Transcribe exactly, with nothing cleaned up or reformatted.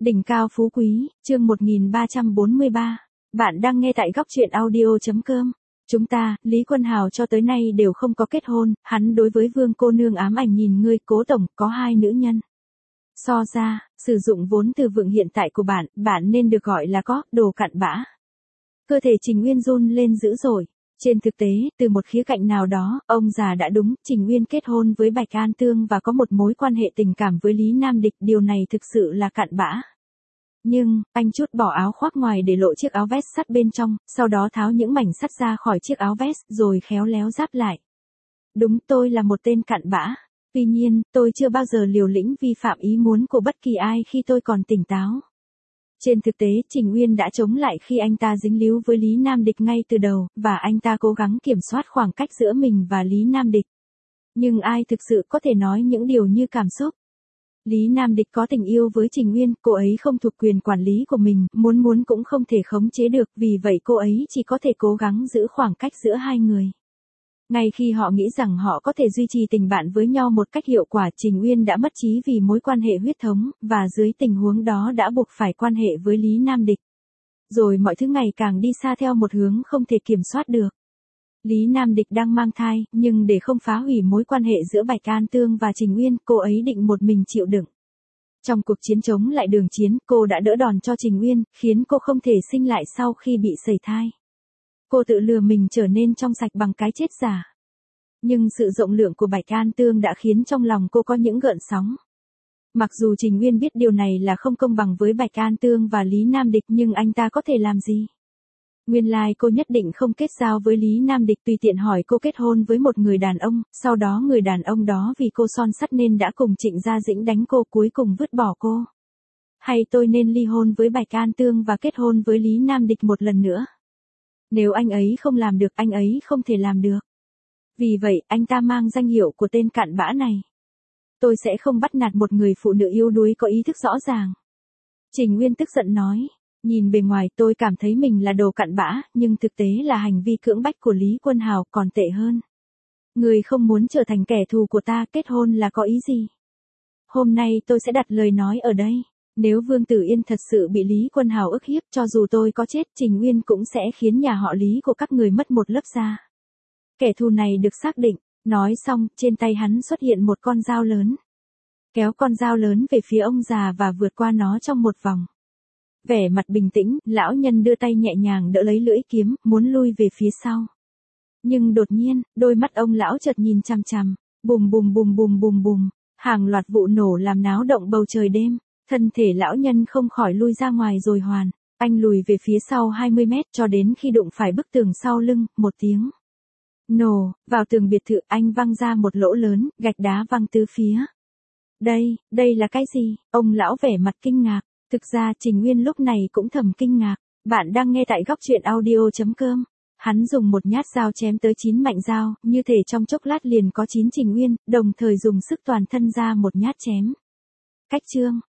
Đỉnh cao phú quý, chương một nghìn ba trăm bốn mươi ba. Bạn đang nghe tại góc truyện audio.com. Chúng ta, Lý Quân Hào cho tới nay đều không có kết hôn, hắn đối với Vương cô nương ám ảnh nhìn ngươi, Cố tổng, có hai nữ nhân. So ra, sử dụng vốn từ vựng hiện tại của bạn, bạn nên được gọi là có, đồ cặn bã. Cơ thể Trình Uyên run lên dữ dội. Trên thực tế, từ một khía cạnh nào đó, ông già đã đúng, Trình Uyên kết hôn với Bạch An Tương và có một mối quan hệ tình cảm với Lý Nam Địch, điều này thực sự là cặn bã. Nhưng, anh chút bỏ áo khoác ngoài để lộ chiếc áo vest sắt bên trong, sau đó tháo những mảnh sắt ra khỏi chiếc áo vest, rồi khéo léo giáp lại. Đúng, tôi là một tên cặn bã. Tuy nhiên, tôi chưa bao giờ liều lĩnh vi phạm ý muốn của bất kỳ ai khi tôi còn tỉnh táo. Trên thực tế, Trình Uyên đã chống lại khi anh ta dính líu với Lý Nam Địch ngay từ đầu, và anh ta cố gắng kiểm soát khoảng cách giữa mình và Lý Nam Địch. Nhưng ai thực sự có thể nói những điều như cảm xúc? Lý Nam Địch có tình yêu với Trình Uyên, cô ấy không thuộc quyền quản lý của mình, muốn muốn cũng không thể khống chế được, vì vậy cô ấy chỉ có thể cố gắng giữ khoảng cách giữa hai người. Ngay khi họ nghĩ rằng họ có thể duy trì tình bạn với nhau một cách hiệu quả, Trình Uyên đã mất trí vì mối quan hệ huyết thống, và dưới tình huống đó đã buộc phải quan hệ với Lý Nam Địch. Rồi mọi thứ ngày càng đi xa theo một hướng không thể kiểm soát được. Lý Nam Địch đang mang thai, nhưng để không phá hủy mối quan hệ giữa Bạch An Tương và Trình Uyên, cô ấy định một mình chịu đựng. Trong cuộc chiến chống lại Đường Chiến, cô đã đỡ đòn cho Trình Uyên, khiến cô không thể sinh lại sau khi bị sẩy thai. Cô tự lừa mình trở nên trong sạch bằng cái chết giả. Nhưng sự rộng lượng của Bạch An Tương đã khiến trong lòng cô có những gợn sóng. Mặc dù Trình Uyên biết điều này là không công bằng với Bạch An Tương và Lý Nam Địch, nhưng anh ta có thể làm gì? Nguyên lai like cô nhất định không kết giao với Lý Nam Địch, tùy tiện hỏi cô kết hôn với một người đàn ông, sau đó người đàn ông đó vì cô son sắt nên đã cùng Trịnh Gia Dĩnh đánh cô, cuối cùng vứt bỏ cô. Hay tôi nên ly hôn với Bạch An Tương và kết hôn với Lý Nam Địch một lần nữa? Nếu anh ấy không làm được, anh ấy không thể làm được. Vì vậy, anh ta mang danh hiệu của tên cặn bã này. Tôi sẽ không bắt nạt một người phụ nữ yếu đuối có ý thức rõ ràng. Trình Uyên tức giận nói. Nhìn bề ngoài tôi cảm thấy mình là đồ cặn bã, nhưng thực tế là hành vi cưỡng bách của Lý Quân Hào còn tệ hơn. Người không muốn trở thành kẻ thù của ta, kết hôn là có ý gì? Hôm nay tôi sẽ đặt lời nói ở đây. Nếu Vương Tử Yên thật sự bị Lý Quân Hào ức hiếp, cho dù tôi có chết, Trình Uyên cũng sẽ khiến nhà họ Lý của các người mất một lớp da. Kẻ thù này được xác định. Nói xong, trên tay hắn xuất hiện một con dao lớn. Kéo con dao lớn về phía ông già và vượt qua nó trong một vòng. Vẻ mặt bình tĩnh, lão nhân đưa tay nhẹ nhàng đỡ lấy lưỡi kiếm, muốn lui về phía sau. Nhưng đột nhiên, đôi mắt ông lão chợt nhìn chằm chằm, bùm bùm bùm bùm bùm bùm, hàng loạt vụ nổ làm náo động bầu trời đêm, thân thể lão nhân không khỏi lui ra ngoài rồi hoàn, anh lùi về phía sau hai mươi mét cho đến khi đụng phải bức tường sau lưng, một tiếng nổ, vào tường biệt thự anh văng ra một lỗ lớn, gạch đá văng tứ phía. Đây, đây là cái gì? Ông lão vẻ mặt kinh ngạc. Thực ra Trình Uyên lúc này cũng thầm kinh ngạc. Bạn đang nghe tại góc truyện audio.com. Hắn dùng một nhát dao chém tới chín mảnh dao, như thể trong chốc lát liền có chín Trình Uyên, đồng thời dùng sức toàn thân ra một nhát chém. Cách chương.